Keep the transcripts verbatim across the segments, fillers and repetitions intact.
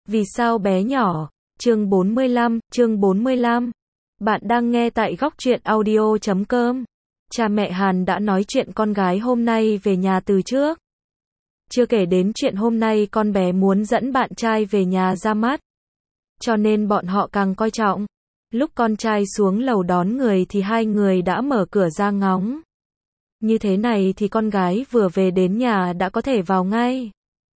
Vì sao bé nhỏ? Chương bốn mươi lăm, chương bốn mươi lăm. Bạn đang nghe tại góc truyện audio chấm com. Cha mẹ Hàn đã nói chuyện con gái hôm nay về nhà từ trước. Chưa kể đến chuyện hôm nay con bé muốn dẫn bạn trai về nhà ra mắt. Cho nên bọn họ càng coi trọng. Lúc con trai xuống lầu đón người thì hai người đã mở cửa ra ngóng. Như thế này thì con gái vừa về đến nhà đã có thể vào ngay.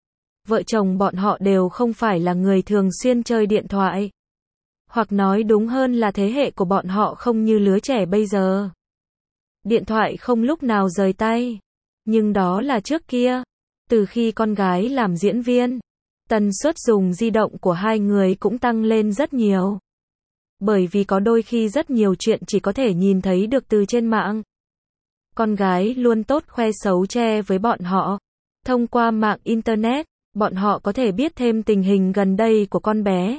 Vợ chồng bọn họ đều không phải là người thường xuyên chơi điện thoại. Hoặc nói đúng hơn là thế hệ của bọn họ không như lứa trẻ bây giờ. Điện thoại không lúc nào rời tay. Nhưng đó là trước kia. Từ khi con gái làm diễn viên, tần suất dùng di động của hai người cũng tăng lên rất nhiều. Bởi vì có đôi khi rất nhiều chuyện chỉ có thể nhìn thấy được từ trên mạng. Con gái luôn tốt khoe xấu che với bọn họ. Thông qua mạng Internet, bọn họ có thể biết thêm tình hình gần đây của con bé.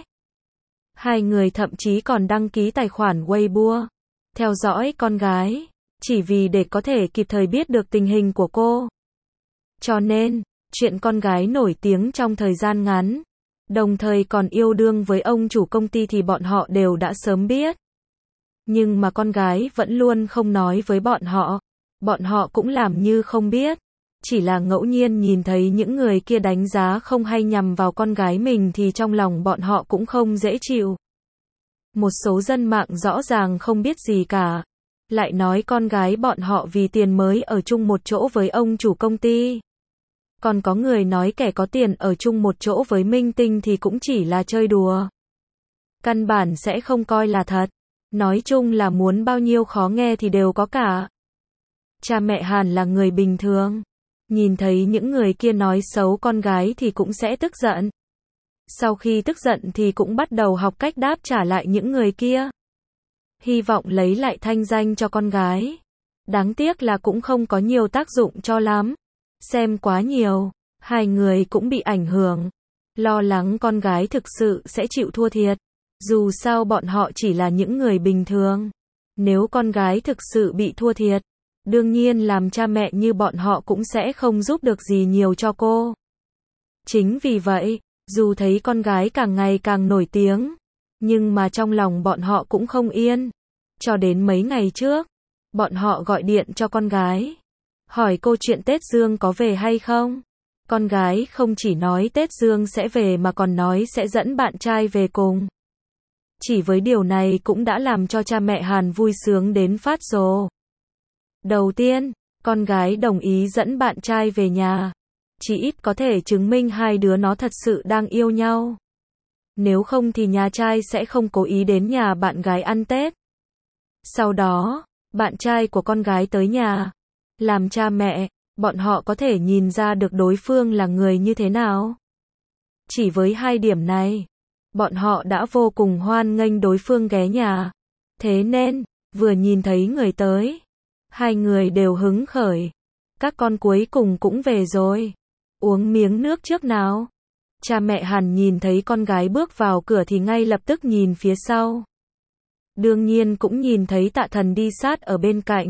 Hai người thậm chí còn đăng ký tài khoản Weibo, theo dõi con gái, chỉ vì để có thể kịp thời biết được tình hình của cô. Cho nên, chuyện con gái nổi tiếng trong thời gian ngắn, đồng thời còn yêu đương với ông chủ công ty thì bọn họ đều đã sớm biết. Nhưng mà con gái vẫn luôn không nói với bọn họ, bọn họ cũng làm như không biết. Chỉ là ngẫu nhiên nhìn thấy những người kia đánh giá không hay nhằm vào con gái mình thì trong lòng bọn họ cũng không dễ chịu. Một số dân mạng rõ ràng không biết gì cả, lại nói con gái bọn họ vì tiền mới ở chung một chỗ với ông chủ công ty. Còn có người nói kẻ có tiền ở chung một chỗ với minh tinh thì cũng chỉ là chơi đùa. Căn bản sẽ không coi là thật. Nói chung là muốn bao nhiêu khó nghe thì đều có cả. Cha mẹ Hàn là người bình thường. Nhìn thấy những người kia nói xấu con gái thì cũng sẽ tức giận. Sau khi tức giận thì cũng bắt đầu học cách đáp trả lại những người kia. Hy vọng lấy lại thanh danh cho con gái. Đáng tiếc là cũng không có nhiều tác dụng cho lắm. Xem quá nhiều, hai người cũng bị ảnh hưởng. Lo lắng con gái thực sự sẽ chịu thua thiệt. Dù sao bọn họ chỉ là những người bình thường. Nếu con gái thực sự bị thua thiệt, đương nhiên làm cha mẹ như bọn họ cũng sẽ không giúp được gì nhiều cho cô. Chính vì vậy, dù thấy con gái càng ngày càng nổi tiếng, nhưng mà trong lòng bọn họ cũng không yên. Cho đến mấy ngày trước, bọn họ gọi điện cho con gái, hỏi cô chuyện Tết Dương có về hay không. Con gái không chỉ nói Tết Dương sẽ về mà còn nói sẽ dẫn bạn trai về cùng. Chỉ với điều này cũng đã làm cho cha mẹ Hàn vui sướng đến phát rồ. Đầu tiên, con gái đồng ý dẫn bạn trai về nhà. Chỉ ít có thể chứng minh hai đứa nó thật sự đang yêu nhau. Nếu không thì nhà trai sẽ không cố ý đến nhà bạn gái ăn Tết. Sau đó, bạn trai của con gái tới nhà. Làm cha mẹ, bọn họ có thể nhìn ra được đối phương là người như thế nào. Chỉ với hai điểm này, bọn họ đã vô cùng hoan nghênh đối phương ghé nhà. Thế nên, vừa nhìn thấy người tới, hai người đều hứng khởi. Các con cuối cùng cũng về rồi. Uống miếng nước trước nào. Cha mẹ Hàn nhìn thấy con gái bước vào cửa thì ngay lập tức nhìn phía sau. Đương nhiên cũng nhìn thấy Tạ Thần đi sát ở bên cạnh.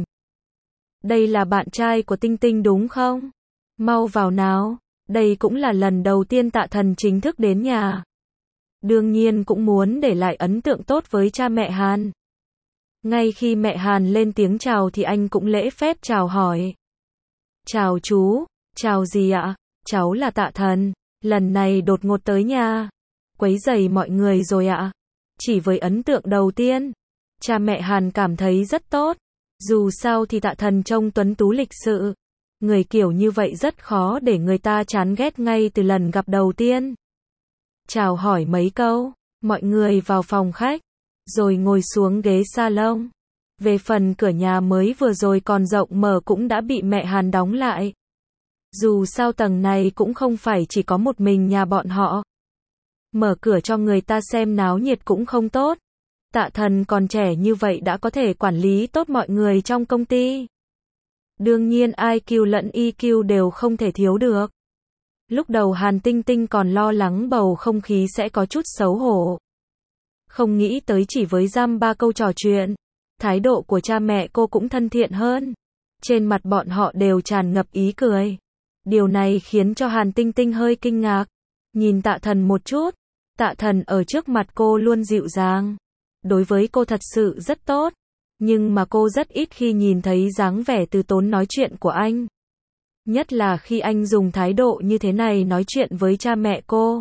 Đây là bạn trai của Tinh Tinh đúng không? Mau vào nào. Đây cũng là lần đầu tiên Tạ Thần chính thức đến nhà. Đương nhiên cũng muốn để lại ấn tượng tốt với cha mẹ Hàn. Ngay khi mẹ Hàn lên tiếng chào thì anh cũng lễ phép chào hỏi. Chào chú, chào gì ạ? Cháu là Tạ Thần, lần này đột ngột tới nhà. Quấy rầy mọi người rồi ạ. Chỉ với ấn tượng đầu tiên, cha mẹ Hàn cảm thấy rất tốt. Dù sao thì Tạ Thần trông tuấn tú lịch sự. Người kiểu như vậy rất khó để người ta chán ghét ngay từ lần gặp đầu tiên. Chào hỏi mấy câu, mọi người vào phòng khách, rồi ngồi xuống ghế salon. Về phần cửa nhà mới vừa rồi còn rộng mở cũng đã bị mẹ Hàn đóng lại. Dù sao tầng này cũng không phải chỉ có một mình nhà bọn họ. Mở cửa cho người ta xem náo nhiệt cũng không tốt. Tạ Thần còn trẻ như vậy đã có thể quản lý tốt mọi người trong công ty. Đương nhiên i kiu lẫn e kiu đều không thể thiếu được. Lúc đầu Hàn Tinh Tinh còn lo lắng bầu không khí sẽ có chút xấu hổ. Không nghĩ tới chỉ với dăm ba câu trò chuyện, thái độ của cha mẹ cô cũng thân thiện hơn. Trên mặt bọn họ đều tràn ngập ý cười. Điều này khiến cho Hàn Tinh Tinh hơi kinh ngạc. Nhìn Tạ Thần một chút, Tạ Thần ở trước mặt cô luôn dịu dàng. Đối với cô thật sự rất tốt. Nhưng mà cô rất ít khi nhìn thấy dáng vẻ từ tốn nói chuyện của anh. Nhất là khi anh dùng thái độ như thế này nói chuyện với cha mẹ cô.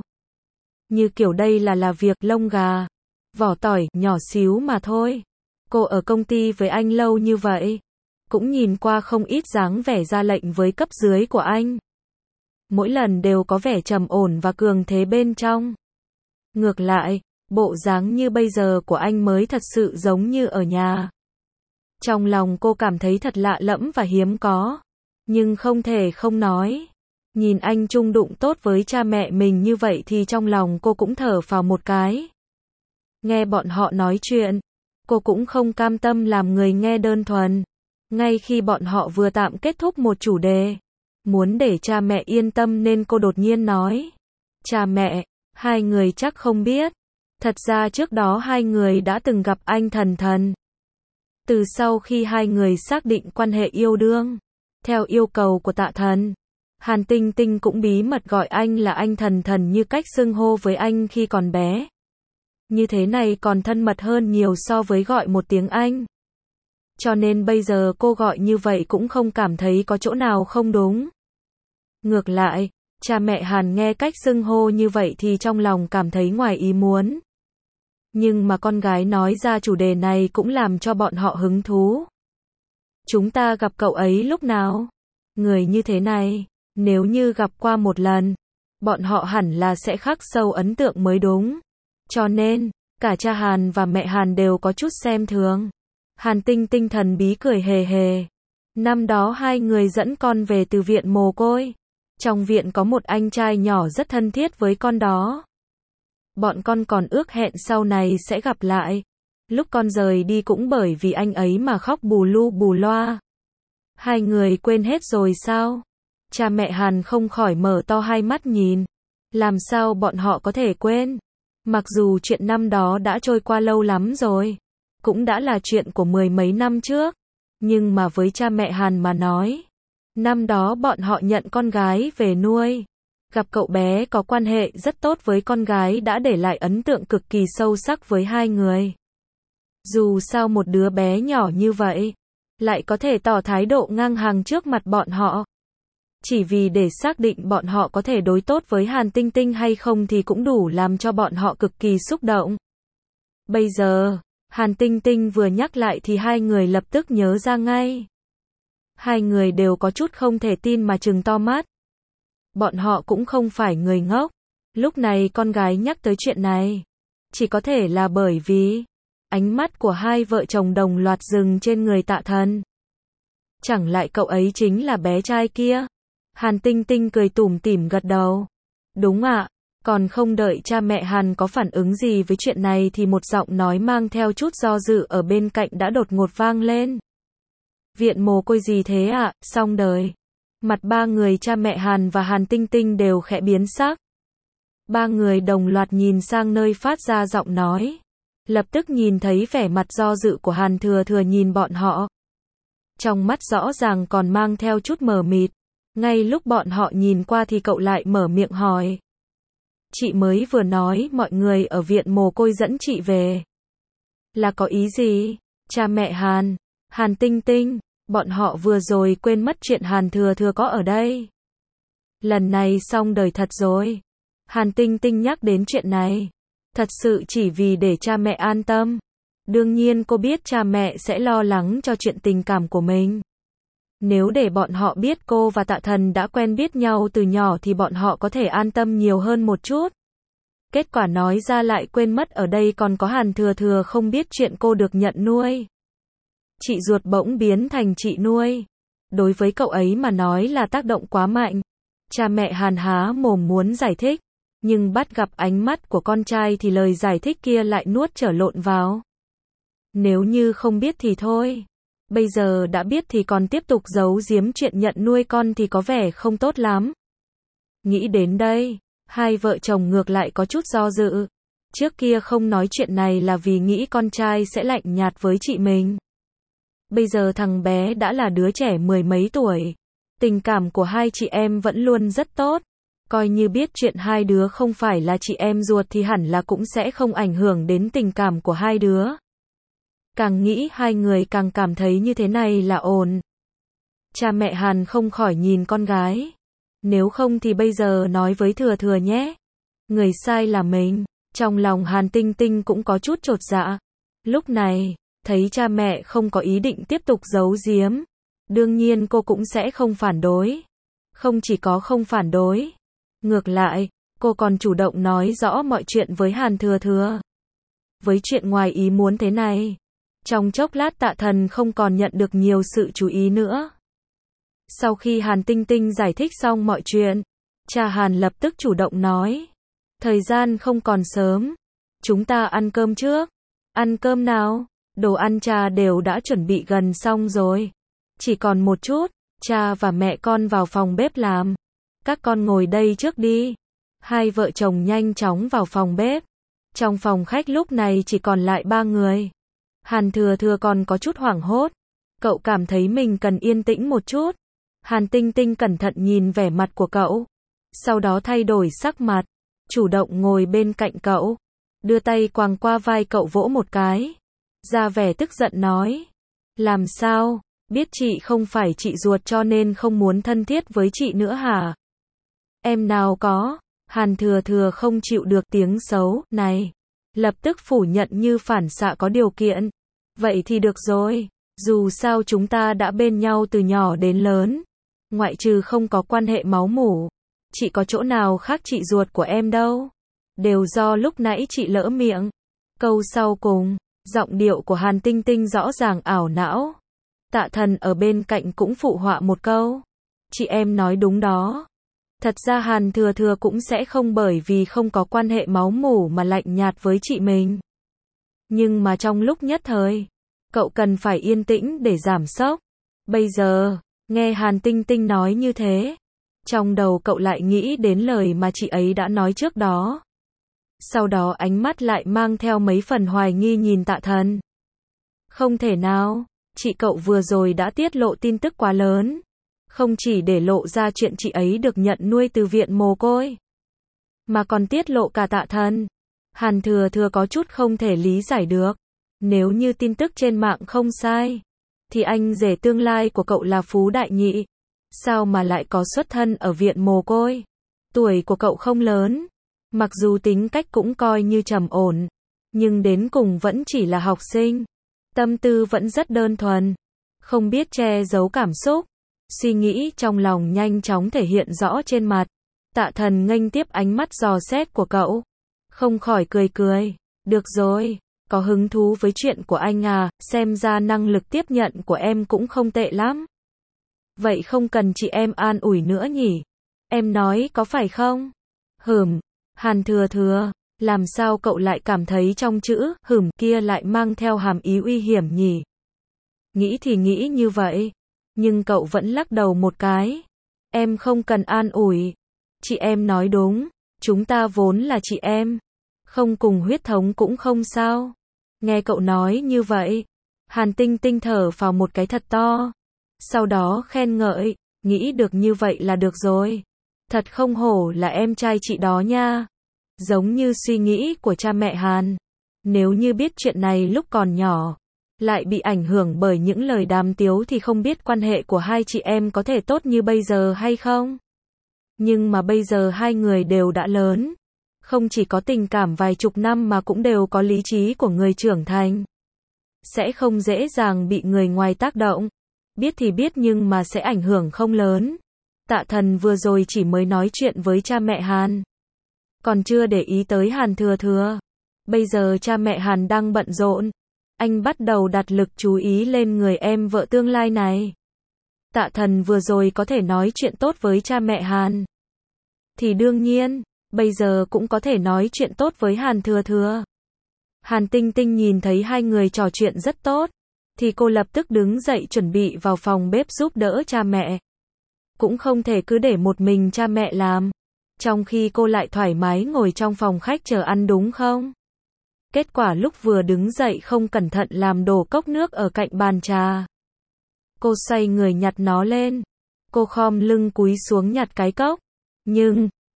Như kiểu đây là là việc lông gà, vỏ tỏi, nhỏ xíu mà thôi. Cô ở công ty với anh lâu như vậy. Cũng nhìn qua không ít dáng vẻ ra lệnh với cấp dưới của anh. Mỗi lần đều có vẻ trầm ổn và cường thế bên trong. Ngược lại, bộ dáng như bây giờ của anh mới thật sự giống như ở nhà. Trong lòng cô cảm thấy thật lạ lẫm và hiếm có. Nhưng không thể không nói. Nhìn anh chung đụng tốt với cha mẹ mình như vậy thì trong lòng cô cũng thở phào một cái. Nghe bọn họ nói chuyện, cô cũng không cam tâm làm người nghe đơn thuần. Ngay khi bọn họ vừa tạm kết thúc một chủ đề, muốn để cha mẹ yên tâm nên cô đột nhiên nói. Cha mẹ, hai người chắc không biết. Thật ra trước đó hai người đã từng gặp anh Thần Thần. Từ sau khi hai người xác định quan hệ yêu đương, theo yêu cầu của Tạ Thần, Hàn Tinh Tinh cũng bí mật gọi anh là anh Thần Thần như cách xưng hô với anh khi còn bé. Như thế này còn thân mật hơn nhiều so với gọi một tiếng anh. Cho nên bây giờ cô gọi như vậy cũng không cảm thấy có chỗ nào không đúng. Ngược lại, cha mẹ Hàn nghe cách xưng hô như vậy thì trong lòng cảm thấy ngoài ý muốn. Nhưng mà con gái nói ra chủ đề này cũng làm cho bọn họ hứng thú. Chúng ta gặp cậu ấy lúc nào? Người như thế này, nếu như gặp qua một lần, bọn họ hẳn là sẽ khắc sâu ấn tượng mới đúng. Cho nên, cả cha Hàn và mẹ Hàn đều có chút xem thường. Hàn Tinh Tinh thần bí cười hề hề. Năm đó hai người dẫn con về từ viện mồ côi. Trong viện có một anh trai nhỏ rất thân thiết với con đó. Bọn con còn ước hẹn sau này sẽ gặp lại. Lúc con rời đi cũng bởi vì anh ấy mà khóc bù lu bù loa. Hai người quên hết rồi sao? Cha mẹ Hàn không khỏi mở to hai mắt nhìn. Làm sao bọn họ có thể quên? Mặc dù chuyện năm đó đã trôi qua lâu lắm rồi. Cũng đã là chuyện của mười mấy năm trước. Nhưng mà với cha mẹ Hàn mà nói, năm đó bọn họ nhận con gái về nuôi. Gặp cậu bé có quan hệ rất tốt với con gái đã để lại ấn tượng cực kỳ sâu sắc với hai người. Dù sao một đứa bé nhỏ như vậy, lại có thể tỏ thái độ ngang hàng trước mặt bọn họ. Chỉ vì để xác định bọn họ có thể đối tốt với Hàn Tinh Tinh hay không thì cũng đủ làm cho bọn họ cực kỳ xúc động. Bây giờ, Hàn Tinh Tinh vừa nhắc lại thì hai người lập tức nhớ ra ngay. Hai người đều có chút không thể tin mà trừng to mắt. Bọn họ cũng không phải người ngốc. Lúc này con gái nhắc tới chuyện này, chỉ có thể là bởi vì ánh mắt của hai vợ chồng đồng loạt dừng trên người Tạ Thần. Chẳng lại cậu ấy chính là bé trai kia? Hàn Tinh Tinh cười tủm tỉm gật đầu. Đúng ạ. Còn không đợi cha mẹ Hàn có phản ứng gì với chuyện này thì một giọng nói mang theo chút do dự ở bên cạnh đã đột ngột vang lên. Viện mồ côi gì thế ạ? Xong đời. Mặt ba người cha mẹ Hàn và Hàn Tinh Tinh đều khẽ biến sắc. Ba người đồng loạt nhìn sang nơi phát ra giọng nói. Lập tức nhìn thấy vẻ mặt do dự của Hàn Thừa Thừa nhìn bọn họ. Trong mắt rõ ràng còn mang theo chút mờ mịt. Ngay lúc bọn họ nhìn qua thì cậu lại mở miệng hỏi. Chị mới vừa nói mọi người ở viện mồ côi dẫn chị về. Là có ý gì? Cha mẹ Hàn, Hàn Tinh Tinh, bọn họ vừa rồi quên mất chuyện Hàn Thừa Thừa có ở đây. Lần này xong đời thật rồi. Hàn Tinh Tinh nhắc đến chuyện này. Thật sự chỉ vì để cha mẹ an tâm. Đương nhiên cô biết cha mẹ sẽ lo lắng cho chuyện tình cảm của mình. Nếu để bọn họ biết cô và Tạ Thần đã quen biết nhau từ nhỏ thì bọn họ có thể an tâm nhiều hơn một chút. Kết quả nói ra lại quên mất ở đây còn có Hàn Thừa Thừa không biết chuyện cô được nhận nuôi. Chị ruột bỗng biến thành chị nuôi. Đối với cậu ấy mà nói là tác động quá mạnh. Cha mẹ Hàn há mồm muốn giải thích. Nhưng bắt gặp ánh mắt của con trai thì lời giải thích kia lại nuốt trở lộn vào. Nếu như không biết thì thôi. Bây giờ đã biết thì còn tiếp tục giấu giếm chuyện nhận nuôi con thì có vẻ không tốt lắm. Nghĩ đến đây, hai vợ chồng ngược lại có chút do dự. Trước kia không nói chuyện này là vì nghĩ con trai sẽ lạnh nhạt với chị mình. Bây giờ thằng bé đã là đứa trẻ mười mấy tuổi. Tình cảm của hai chị em vẫn luôn rất tốt. Coi như biết chuyện hai đứa không phải là chị em ruột thì hẳn là cũng sẽ không ảnh hưởng đến tình cảm của hai đứa. Càng nghĩ hai người càng cảm thấy như thế này là ổn. Cha mẹ Hàn không khỏi nhìn con gái. Nếu không thì bây giờ nói với Thừa Thừa nhé. Người sai là mình. Trong lòng Hàn Tinh Tinh cũng có chút chột dạ. Lúc này, thấy cha mẹ không có ý định tiếp tục giấu giếm. Đương nhiên cô cũng sẽ không phản đối. Không chỉ có không phản đối. Ngược lại, cô còn chủ động nói rõ mọi chuyện với Hàn Thừa Thừa. Với chuyện ngoài ý muốn thế này, trong chốc lát Tạ Thần không còn nhận được nhiều sự chú ý nữa. Sau khi Hàn Tinh Tinh giải thích xong mọi chuyện, cha Hàn lập tức chủ động nói. Thời gian không còn sớm. Chúng ta ăn cơm trước. Ăn cơm nào? Đồ ăn cha đều đã chuẩn bị gần xong rồi. Chỉ còn một chút, cha và mẹ con vào phòng bếp làm. Các con ngồi đây trước đi. Hai vợ chồng nhanh chóng vào phòng bếp. Trong phòng khách lúc này chỉ còn lại ba người. Hàn Thừa Thừa còn có chút hoảng hốt. Cậu cảm thấy mình cần yên tĩnh một chút. Hàn Tinh Tinh cẩn thận nhìn vẻ mặt của cậu. Sau đó thay đổi sắc mặt. Chủ động ngồi bên cạnh cậu. Đưa tay quàng qua vai cậu vỗ một cái. Ra vẻ tức giận nói. Làm sao? Biết chị không phải chị ruột cho nên không muốn thân thiết với chị nữa hả? Em nào có. Hàn Thừa Thừa không chịu được tiếng xấu này. Lập tức phủ nhận như phản xạ có điều kiện. Vậy thì được rồi. Dù sao chúng ta đã bên nhau từ nhỏ đến lớn. Ngoại trừ không có quan hệ máu mủ. Chị có chỗ nào khác chị ruột của em đâu. Đều do lúc nãy chị lỡ miệng. Câu sau cùng, giọng điệu của Hàn Tinh Tinh rõ ràng ảo não. Tạ Thần ở bên cạnh cũng phụ họa một câu. Chị em nói đúng đó. Thật ra Hàn Thừa Thừa cũng sẽ không bởi vì không có quan hệ máu mủ mà lạnh nhạt với chị mình. Nhưng mà trong lúc nhất thời, cậu cần phải yên tĩnh để giảm sốc. Bây giờ, nghe Hàn Tinh Tinh nói như thế, trong đầu cậu lại nghĩ đến lời mà chị ấy đã nói trước đó. Sau đó ánh mắt lại mang theo mấy phần hoài nghi nhìn Tạ Thần. Không thể nào, chị cậu vừa rồi đã tiết lộ tin tức quá lớn. Không chỉ để lộ ra chuyện chị ấy được nhận nuôi từ viện mồ côi, mà còn tiết lộ cả Tạ Thần. Hàn Thừa Thừa có chút không thể lý giải được. Nếu như tin tức trên mạng không sai, thì anh rể tương lai của cậu là Phú Đại Nhị. Sao mà lại có xuất thân ở viện mồ côi? Tuổi của cậu không lớn. Mặc dù tính cách cũng coi như trầm ổn, nhưng đến cùng vẫn chỉ là học sinh. Tâm tư vẫn rất đơn thuần. Không biết che giấu cảm xúc. Suy nghĩ trong lòng nhanh chóng thể hiện rõ trên mặt. Tạ Thần nghênh tiếp ánh mắt dò xét của cậu. Không khỏi cười cười. Được rồi, có hứng thú với chuyện của anh à, xem ra năng lực tiếp nhận của em cũng không tệ lắm. Vậy không cần chị em an ủi nữa nhỉ? Em nói có phải không? Hửm, Hàn Thừa Thừa, làm sao cậu lại cảm thấy trong chữ hửm kia lại mang theo hàm ý uy hiểm nhỉ? Nghĩ thì nghĩ như vậy, nhưng cậu vẫn lắc đầu một cái. Em không cần an ủi. Chị em nói đúng, chúng ta vốn là chị em. Không cùng huyết thống cũng không sao. Nghe cậu nói như vậy, Hàn Tinh Tinh thở phào một cái thật to. Sau đó khen ngợi, nghĩ được như vậy là được rồi. Thật không hổ là em trai chị đó nha. Giống như suy nghĩ của cha mẹ Hàn. Nếu như biết chuyện này lúc còn nhỏ, lại bị ảnh hưởng bởi những lời đàm tiếu thì không biết quan hệ của hai chị em có thể tốt như bây giờ hay không. Nhưng mà bây giờ hai người đều đã lớn. Không chỉ có tình cảm vài chục năm mà cũng đều có lý trí của người trưởng thành. Sẽ không dễ dàng bị người ngoài tác động. Biết thì biết nhưng mà sẽ ảnh hưởng không lớn. Tạ Thần vừa rồi chỉ mới nói chuyện với cha mẹ Hàn. Còn chưa để ý tới Hàn Thừa Thừa. Bây giờ cha mẹ Hàn đang bận rộn. Anh bắt đầu đặt lực chú ý lên người em vợ tương lai này. Tạ Thần vừa rồi có thể nói chuyện tốt với cha mẹ Hàn. Thì đương nhiên, bây giờ cũng có thể nói chuyện tốt với Hàn Thừa Thừa. Hàn Tinh Tinh nhìn thấy hai người trò chuyện rất tốt, thì cô lập tức đứng dậy chuẩn bị vào phòng bếp giúp đỡ cha mẹ. Cũng không thể cứ để một mình cha mẹ làm, trong khi cô lại thoải mái ngồi trong phòng khách chờ ăn đúng không? Kết quả lúc vừa đứng dậy không cẩn thận làm đổ cốc nước ở cạnh bàn trà. Cô xoay người nhặt nó lên. Cô khom lưng cúi xuống nhặt cái cốc. Nhưng,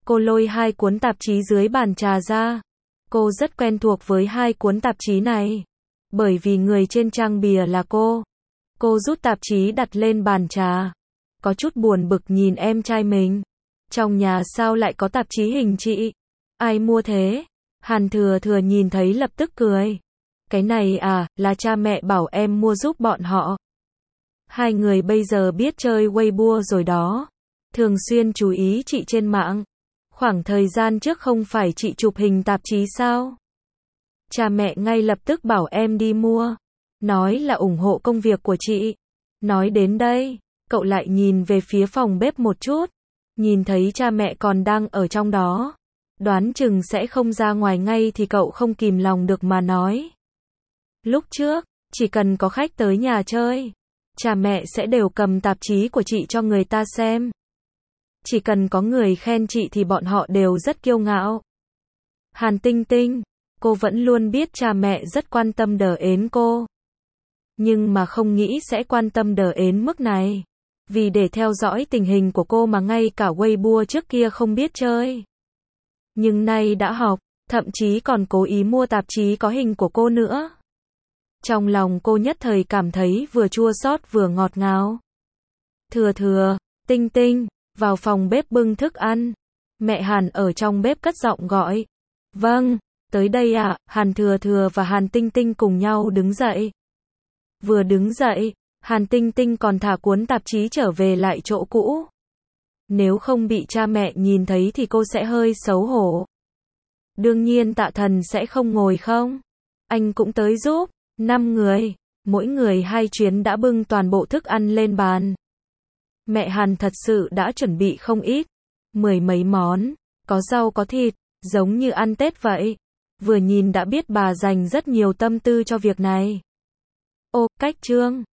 Cô lôi hai cuốn tạp chí dưới bàn trà ra. Cô rất quen thuộc với hai cuốn tạp chí này. Bởi vì người trên trang bìa là cô. Cô rút tạp chí đặt lên bàn trà. Có chút buồn bực nhìn em trai mình. Trong nhà sao lại có tạp chí hình chị? Ai mua thế? Hàn Thừa Thừa nhìn thấy lập tức cười. Cái này à, là cha mẹ bảo em mua giúp bọn họ. Hai người bây giờ biết chơi Weibo rồi đó. Thường xuyên chú ý chị trên mạng. Khoảng thời gian trước không phải chị chụp hình tạp chí sao? Cha mẹ ngay lập tức bảo em đi mua. Nói là ủng hộ công việc của chị. Nói đến đây, cậu lại nhìn về phía phòng bếp một chút. Nhìn thấy cha mẹ còn đang ở trong đó. Đoán chừng sẽ không ra ngoài ngay thì cậu không kìm lòng được mà nói. Lúc trước, chỉ cần có khách tới nhà chơi, cha mẹ sẽ đều cầm tạp chí của chị cho người ta xem. Chỉ cần có người khen chị thì bọn họ đều rất kiêu ngạo. Hàn Tinh Tinh, cô vẫn luôn biết cha mẹ rất quan tâm đờ ến cô. Nhưng mà không nghĩ sẽ quan tâm đờ ến mức này. Vì để theo dõi tình hình của cô mà ngay cả Weibo trước kia không biết chơi. Nhưng nay đã học, thậm chí còn cố ý mua tạp chí có hình của cô nữa. Trong lòng cô nhất thời cảm thấy vừa chua xót vừa ngọt ngào. Thừa Thừa, Tinh Tinh, vào phòng bếp bưng thức ăn. Mẹ Hàn ở trong bếp cất giọng gọi. Vâng, tới đây ạ. Hàn Thừa Thừa và Hàn Tinh Tinh cùng nhau đứng dậy. Vừa đứng dậy, Hàn Tinh Tinh còn thả cuốn tạp chí trở về lại chỗ cũ. Nếu không bị cha mẹ nhìn thấy thì cô sẽ hơi xấu hổ. Đương nhiên Tạ Thần sẽ không ngồi không. Anh cũng tới giúp. Năm người, mỗi người hai chuyến đã bưng toàn bộ thức ăn lên bàn. Mẹ Hàn thật sự đã chuẩn bị không ít. Mười mấy món, có rau có thịt, giống như ăn Tết vậy. Vừa nhìn đã biết bà dành rất nhiều tâm tư cho việc này. Ô, cách trương.